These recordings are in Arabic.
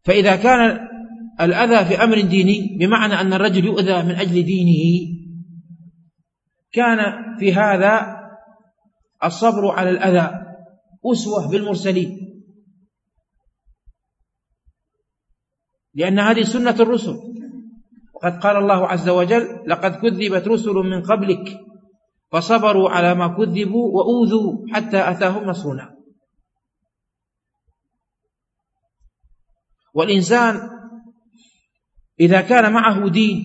فإذا كان الأذى في أمر ديني بمعنى أن الرجل يؤذى من أجل دينه، كان في هذا الصبر على الأذى أسوة بالمرسلين، لأن هذه سنة الرسل. وقد قال الله عز وجل: لقد كذبت رسل من قبلك فصبروا على ما كذبوا وأوذوا حتى أتاهم نصرنا. والإنسان إذا كان معه دين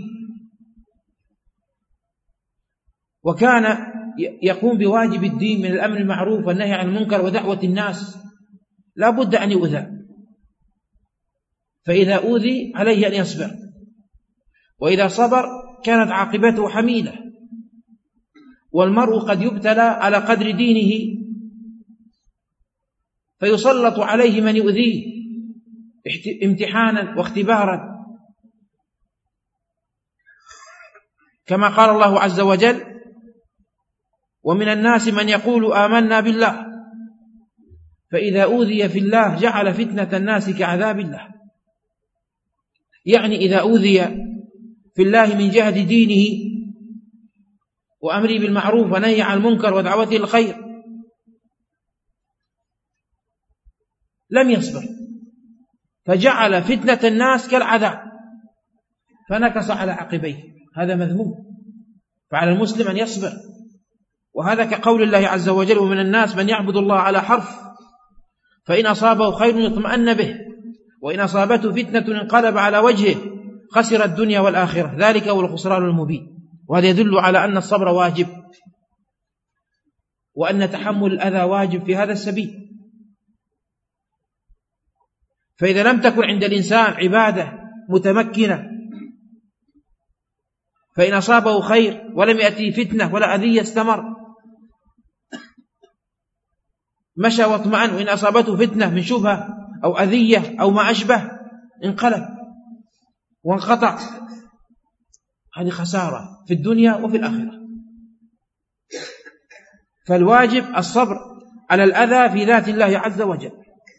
وكان يقوم بواجب الدين من الأمر المعروف والنهي عن المنكر ودعوة الناس، لا بد أن يؤذى، فإذا أوذي عليه أن يصبر، وإذا صبر كانت عاقبته حميدة. والمرء قد يبتلى على قدر دينه فيسلط عليه من يؤذيه امتحانا واختبارا، كما قال الله عز وجل: ومن الناس من يقول آمنا بالله فإذا أوذي في الله جعل فتنة الناس كعذاب الله. يعني إذا أوذي في الله من جهة دينه وأمره بالمعروف ونهي عن المنكر ودعوته الخير لم يصبر، فجعل فتنة الناس كالعذاب فنكص على عقبيه، هذا مذموم. فعلى المسلم أن يصبر، وهذا كقول الله عز وجل: ومن الناس من يعبد الله على حرف فإن أصابه خير يطمئن به وإن أصابته فتنة انقلب على وجهه خسر الدنيا والآخرة ذلك هو الخسران المبين. وهذا يدل على أن الصبر واجب، وأن تحمل الأذى واجب في هذا السبيل. فإذا لم تكن عند الإنسان عبادة متمكنة فإن أصابه خير ولم يأتي فتنة ولا أذية استمر، مشى واطمأن، وإن أصابته فتنة من شبهة أو أذية أو ما أشبه انقلب وانقطع. هذه خسارة في الدنيا وفي الآخرة. فالواجب الصبر على الأذى في ذات الله عز وجل.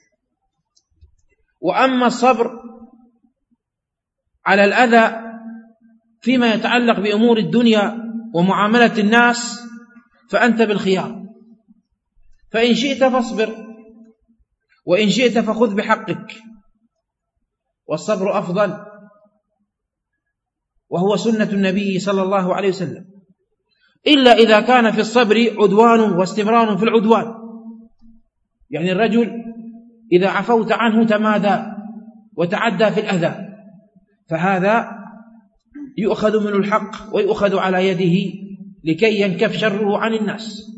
وأما الصبر على الأذى فيما يتعلق بأمور الدنيا ومعاملة الناس فأنت بالخيار، فإن شئت فاصبر وإن شئت فخذ بحقك، والصبر أفضل، وهو سنة النبي صلى الله عليه وسلم، إلا إذا كان في الصبر عدوان واستمرار في العدوان. يعني الرجل إذا عفوت عنه تمادى وتعدى في الأذى، فهذا يؤخذ من الحق ويؤخذ على يده لكي ينكف شره عن الناس.